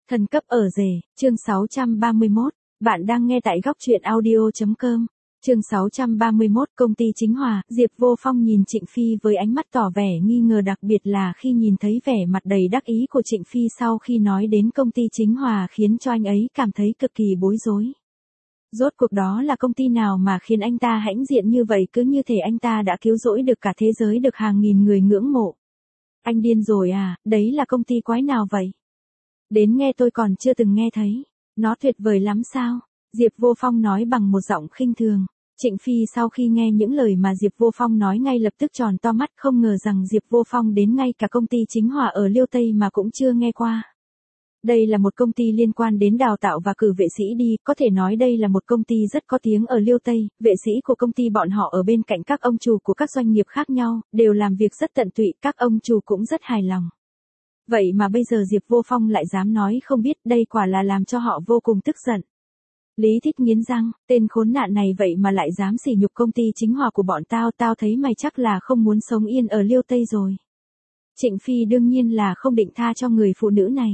Thần cấp ở rể, chương 631, bạn đang nghe tại góc truyện audio.com. Chương 631 công ty Chính Hòa, Diệp Vô Phong nhìn Trịnh Phi với ánh mắt tỏ vẻ nghi ngờ, đặc biệt là khi nhìn thấy vẻ mặt đầy đắc ý của Trịnh Phi sau khi nói đến công ty Chính Hòa, khiến cho anh ấy cảm thấy cực kỳ bối rối. Rốt cuộc đó là công ty nào mà khiến anh ta hãnh diện như vậy, cứ như thể anh ta đã cứu rỗi được cả thế giới, được hàng nghìn người ngưỡng mộ. Anh điên rồi à, đấy là công ty quái nào vậy? Đến nghe tôi còn chưa từng nghe thấy. Nó tuyệt vời lắm sao? Diệp Vô Phong nói bằng một giọng khinh thường. Trịnh Phi sau khi nghe những lời mà Diệp Vô Phong nói ngay lập tức tròn to mắt, không ngờ rằng Diệp Vô Phong đến ngay cả công ty Chính Hòa ở Liêu Tây mà cũng chưa nghe qua. Đây là một công ty liên quan đến đào tạo và cử vệ sĩ đi, có thể nói đây là một công ty rất có tiếng ở Liêu Tây, vệ sĩ của công ty bọn họ ở bên cạnh các ông chủ của các doanh nghiệp khác nhau, đều làm việc rất tận tụy, các ông chủ cũng rất hài lòng. Vậy mà bây giờ Diệp Vô Phong lại dám nói không biết, đây quả là làm cho họ vô cùng tức giận. Lý Thích nghiến răng, tên khốn nạn này vậy mà lại dám sỉ nhục công ty Chính Hòa của bọn tao, tao thấy mày chắc là không muốn sống yên ở Liêu Tây rồi. Trịnh Phi đương nhiên là không định tha cho người phụ nữ này.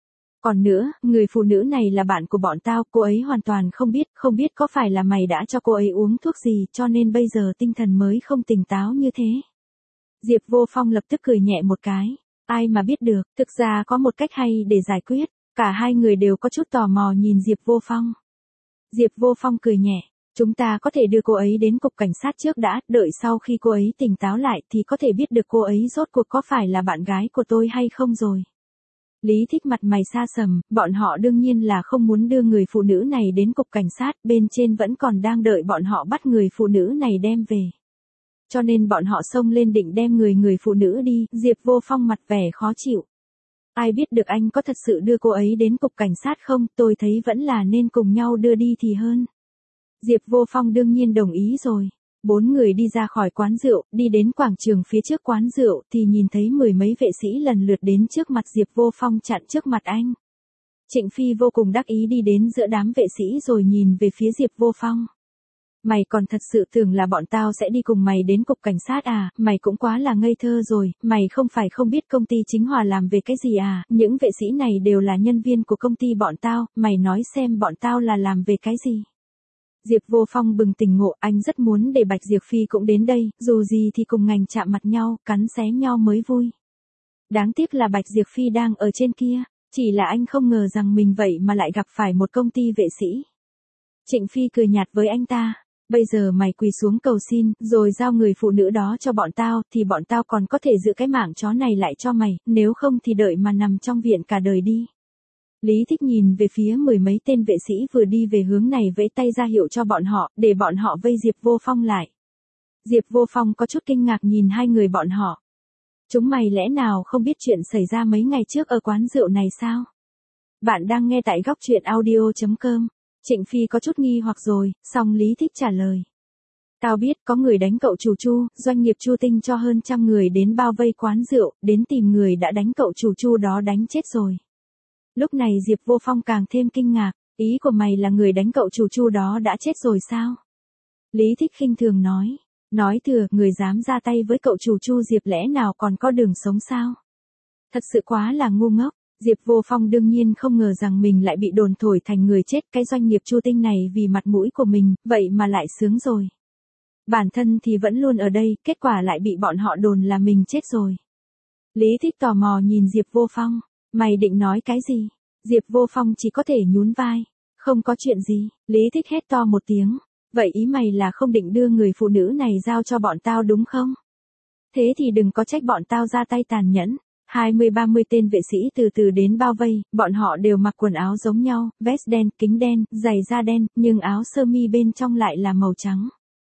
Còn nữa, người phụ nữ này là bạn của bọn tao, cô ấy hoàn toàn không biết có phải là mày đã cho cô ấy uống thuốc gì cho nên bây giờ tinh thần mới không tỉnh táo như thế. Diệp Vô Phong lập tức cười nhẹ một cái. Ai mà biết được, thực ra có một cách hay để giải quyết. Cả hai người đều có chút tò mò nhìn Diệp Vô Phong. Diệp Vô Phong cười nhẹ. Chúng ta có thể đưa cô ấy đến cục cảnh sát trước đã, đợi sau khi cô ấy tỉnh táo lại thì có thể biết được cô ấy rốt cuộc có phải là bạn gái của tôi hay không rồi. Lý Thích mặt mày xa sầm, bọn họ đương nhiên là không muốn đưa người phụ nữ này đến cục cảnh sát, bên trên vẫn còn đang đợi bọn họ bắt người phụ nữ này đem về. Cho nên bọn họ xông lên định đem người phụ nữ đi. Diệp Vô Phong mặt vẻ khó chịu. Ai biết được anh có thật sự đưa cô ấy đến cục cảnh sát không, tôi thấy vẫn là nên cùng nhau đưa đi thì hơn. Diệp Vô Phong đương nhiên đồng ý rồi. Bốn người đi ra khỏi quán rượu, đi đến quảng trường phía trước quán rượu thì nhìn thấy mười mấy vệ sĩ lần lượt đến trước mặt Diệp Vô Phong, chặn trước mặt anh. Trịnh Phi vô cùng đắc ý đi đến giữa đám vệ sĩ rồi nhìn về phía Diệp Vô Phong. Mày còn thật sự tưởng là bọn tao sẽ đi cùng mày đến cục cảnh sát à, mày cũng quá là ngây thơ rồi, mày không phải không biết công ty Chính Hòa làm về cái gì à, những vệ sĩ này đều là nhân viên của công ty bọn tao, mày nói xem bọn tao là làm về cái gì. Diệp Vô Phong bừng tỉnh ngộ, anh rất muốn để Bạch Diệp Phi cũng đến đây, dù gì thì cùng ngành chạm mặt nhau, cắn xé nhau mới vui. Đáng tiếc là Bạch Diệp Phi đang ở trên kia, chỉ là anh không ngờ rằng mình vậy mà lại gặp phải một công ty vệ sĩ. Trịnh Phi cười nhạt với anh ta. Bây giờ mày quỳ xuống cầu xin, rồi giao người phụ nữ đó cho bọn tao, thì bọn tao còn có thể giữ cái mạng chó này lại cho mày, nếu không thì đợi mà nằm trong viện cả đời đi. Lý Thích nhìn về phía mười mấy tên vệ sĩ vừa đi về hướng này, vẫy tay ra hiệu cho bọn họ, để bọn họ vây Diệp Vô Phong lại. Diệp Vô Phong có chút kinh ngạc nhìn hai người bọn họ. Chúng mày lẽ nào không biết chuyện xảy ra mấy ngày trước ở quán rượu này sao? Bạn đang nghe tại góc truyện audio.com. Trịnh Phi có chút nghi hoặc rồi, song Lý Thích trả lời. Tao biết có người đánh cậu chủ Chu, doanh nghiệp Chu Tinh cho hơn 100 người đến bao vây quán rượu, đến tìm người đã đánh cậu chủ Chu đó đánh chết rồi. Lúc này Diệp Vô Phong càng thêm kinh ngạc, ý của mày là người đánh cậu chủ Chu đó đã chết rồi sao? Lý Thích khinh thường nói thừa, người dám ra tay với cậu chủ Chu Diệp lẽ nào còn có đường sống sao? Thật sự quá là ngu ngốc. Diệp Vô Phong đương nhiên không ngờ rằng mình lại bị đồn thổi thành người chết, cái doanh nghiệp Chu Tinh này vì mặt mũi của mình, vậy mà lại sướng rồi. Bản thân thì vẫn luôn ở đây, kết quả lại bị bọn họ đồn là mình chết rồi. Lý Thích tò mò nhìn Diệp Vô Phong, mày định nói cái gì? Diệp Vô Phong chỉ có thể nhún vai, không có chuyện gì. Lý Thích hét to một tiếng, vậy ý mày là không định đưa người phụ nữ này giao cho bọn tao đúng không? Thế thì đừng có trách bọn tao ra tay tàn nhẫn. 20-30 tên vệ sĩ từ từ đến bao vây, bọn họ đều mặc quần áo giống nhau, vest đen, kính đen, giày da đen, nhưng áo sơ mi bên trong lại là màu trắng.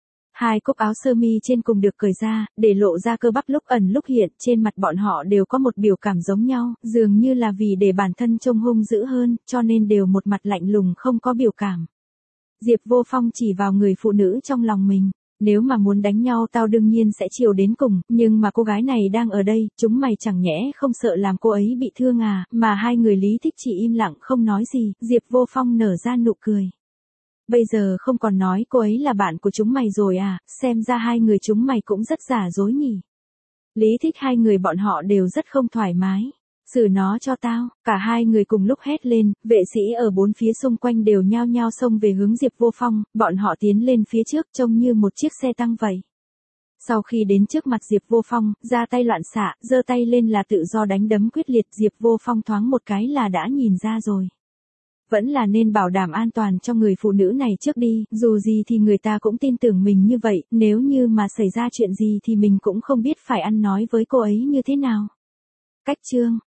Hai cúc áo sơ mi trên cùng được cởi ra, để lộ ra cơ bắp lúc ẩn lúc hiện, trên mặt bọn họ đều có một biểu cảm giống nhau, dường như là vì để bản thân trông hung dữ hơn, cho nên đều một mặt lạnh lùng không có biểu cảm. Diệp Vô Phong chỉ vào người phụ nữ trong lòng mình. Nếu mà muốn đánh nhau tao đương nhiên sẽ chiều đến cùng, nhưng mà cô gái này đang ở đây, chúng mày chẳng nhẽ không sợ làm cô ấy bị thương à, mà hai người Lý Thích chỉ im lặng không nói gì. Diệp Vô Phong nở ra nụ cười. Bây giờ không còn nói cô ấy là bạn của chúng mày rồi à, xem ra hai người chúng mày cũng rất giả dối nhỉ. Lý Thích hai người bọn họ đều rất không thoải mái. Xử nó cho tao, cả hai người cùng lúc hét lên, vệ sĩ ở bốn phía xung quanh đều nhao nhao xông về hướng Diệp Vô Phong, bọn họ tiến lên phía trước trông như một chiếc xe tăng vậy. Sau khi đến trước mặt Diệp Vô Phong, ra tay loạn xạ, giơ tay lên là tự do đánh đấm quyết liệt, Diệp Vô Phong thoáng một cái là đã nhìn ra rồi. Vẫn là nên bảo đảm an toàn cho người phụ nữ này trước đi, dù gì thì người ta cũng tin tưởng mình như vậy, nếu như mà xảy ra chuyện gì thì mình cũng không biết phải ăn nói với cô ấy như thế nào. Cách chương